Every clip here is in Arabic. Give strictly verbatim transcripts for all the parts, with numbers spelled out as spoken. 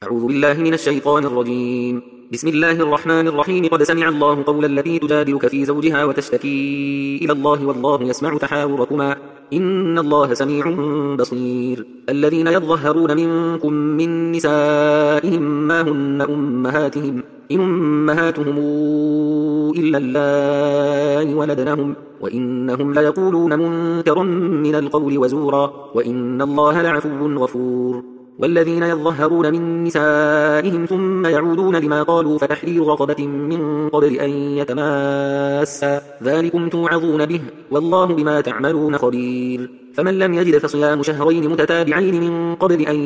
أعوذ بالله من الشيطان الرجيم. بسم الله الرحمن الرحيم. قد سمع الله قول التي تجادلك في زوجها وتشتكي إلى الله والله يسمع تحاوركما إن الله سميع بصير. الذين يظهرون منكم من نسائهم ما هن أمهاتهم إن أمهاتهم إلا اللائي ولدنهم وإنهم ليقولون منكرا من القول وزورا وإن الله لعفو غفور. والذين يظهرون من نسائهم ثم يعودون لما قالوا فتحرير رقبة من قبل أن يتماسا ذلكم توعظون به والله بما تعملون خبير. فمن لم يجد فصيام شهرين متتابعين من قبل أن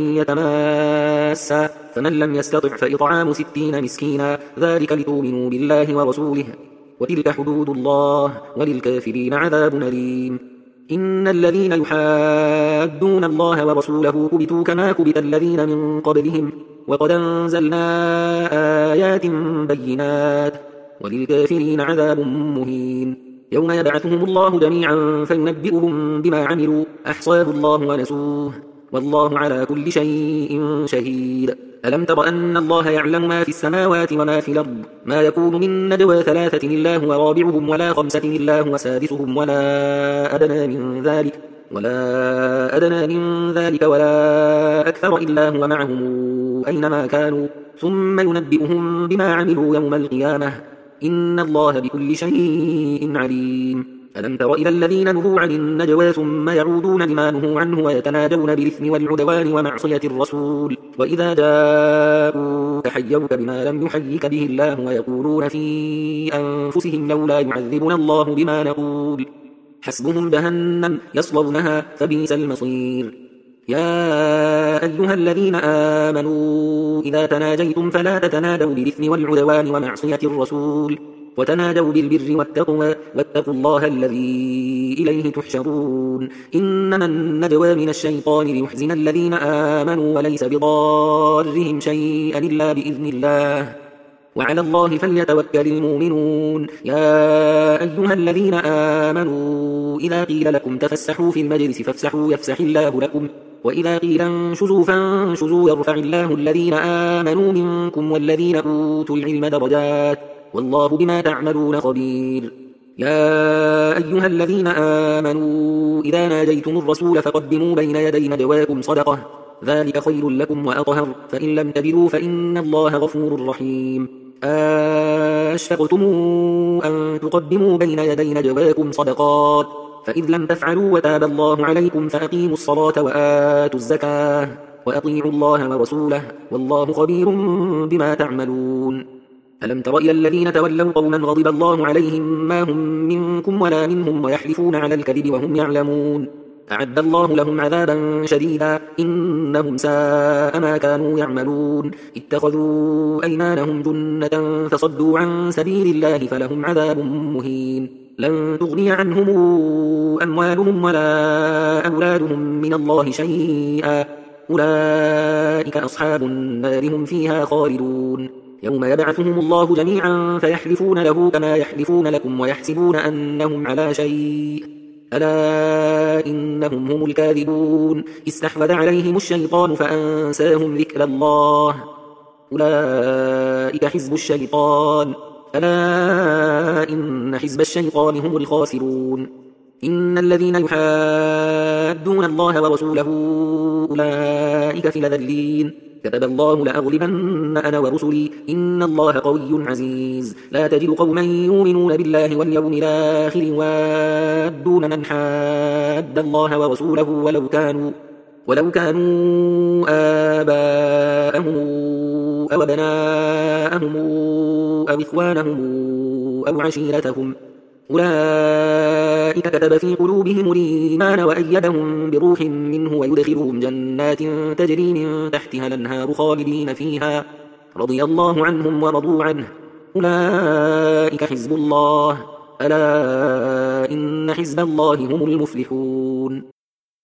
يتماسا فمن لم يستطع فإطعام ستين مسكينا ذلك لتؤمنوا بالله ورسوله وتلك حدود الله وللكافرين عذاب أليم. إن الذين يحادون الله ورسوله كبتوا كما كبت الذين من قبلهم وقد أنزلنا آيات بينات وللكافرين عذاب مهين. يوم يبعثهم الله جميعا فينبئهم بما عملوا أحصاه الله ونسوه والله على كل شيء شهيد. ألم تر أن الله يعلم ما في السماوات وما في الأرض ما يكون من نجوى ثلاثة إلا هو رابعهم ولا خمسة إلا هو سادسهم ولا أدنى من ذلك ولا أدنى من ذلك ولا أكثر إلا هو معهم أينما كانوا ثم ينبئهم بما عملوا يوم القيامة إن الله بكل شيء عليم. ألم تر إلى الذين نهوا عن النجوى ثم يعودون لما نهوا عنه ويتناجون بالإثم والعدوان ومعصية الرسول وإذا جاءوك حيوك بما لم يحيك به الله ويقولون في أنفسهم لولا يعذبنا الله بما نقول حسبهم جهنم يصلونها فبئس المصير. يا أيها الذين آمنوا إذا تناجيتم فلا تتناجوا بالإثم والعدوان ومعصية الرسول وتناجوا بالبر والتقوى واتقوا الله الذي إليه تحشرون. إنما النجوى من الشيطان ليحزن الذين آمنوا وليس بضارهم شيئا إلا بإذن الله وعلى الله فليتوكل المؤمنون. يا أيها الذين آمنوا إذا قيل لكم تفسحوا في المجلس فافسحوا يفسح الله لكم وإذا قيل انشزوا فانشزوا يرفع الله الذين آمنوا منكم والذين أوتوا العلم درجات والله بما تعملون خبير. يا أيها الذين آمنوا إذا ناجيتم الرسول فقدموا بين يدي نجواكم صدقة ذلك خير لكم وأطهر فإن لم تجدوا فإن الله غفور رحيم. أشفقتم أن تقدموا بين يدي نجواكم صدقات فإذ لم تفعلوا وتاب الله عليكم فأقيموا الصلاة وآتوا الزكاة وأطيعوا الله ورسوله والله خبير بما تعملون. ألم تر إلى الذين تولوا قوما غضب الله عليهم ما هم منكم ولا منهم ويحلفون على الكذب وهم يعلمون أعد الله لهم عذابا شديدا إنهم ساء ما كانوا يعملون. اتخذوا أيمانهم جنة فصدوا عن سبيل الله فلهم عذاب مهين. لن تغني عنهم أموالهم ولا أولادهم من الله شيئا أولئك أصحاب النار هم فيها خالدون. يوم يبعثهم الله جميعا فيحلفون له كما يحلفون لكم ويحسبون أنهم على شيء ألا إنهم هم الكاذبون. استحوذ عليهم الشيطان فأنساهم ذكر الله أولئك حزب الشيطان ألا إن حزب الشيطان هم الخاسرون. إن الذين يحادون الله ورسوله أولئك في الأذلين كتب الله لأغلبن أنا ورسلي إن الله قوي عزيز. لا تجد قوما يؤمنون بالله واليوم الآخر يوادون من حاد الله ورسوله ولو كانوا ولو كانوا آباءهم أو أبناءهم أو إخوانهم أو عشيرتهم أولئك كتب في قلوبهم الإيمان وأيدهم بروح منه ويدخلهم جنات تجري من تحتها الأنهار خالدين فيها رضي الله عنهم ورضوا عنه أولئك حزب الله ألا إن حزب الله هم المفلحون.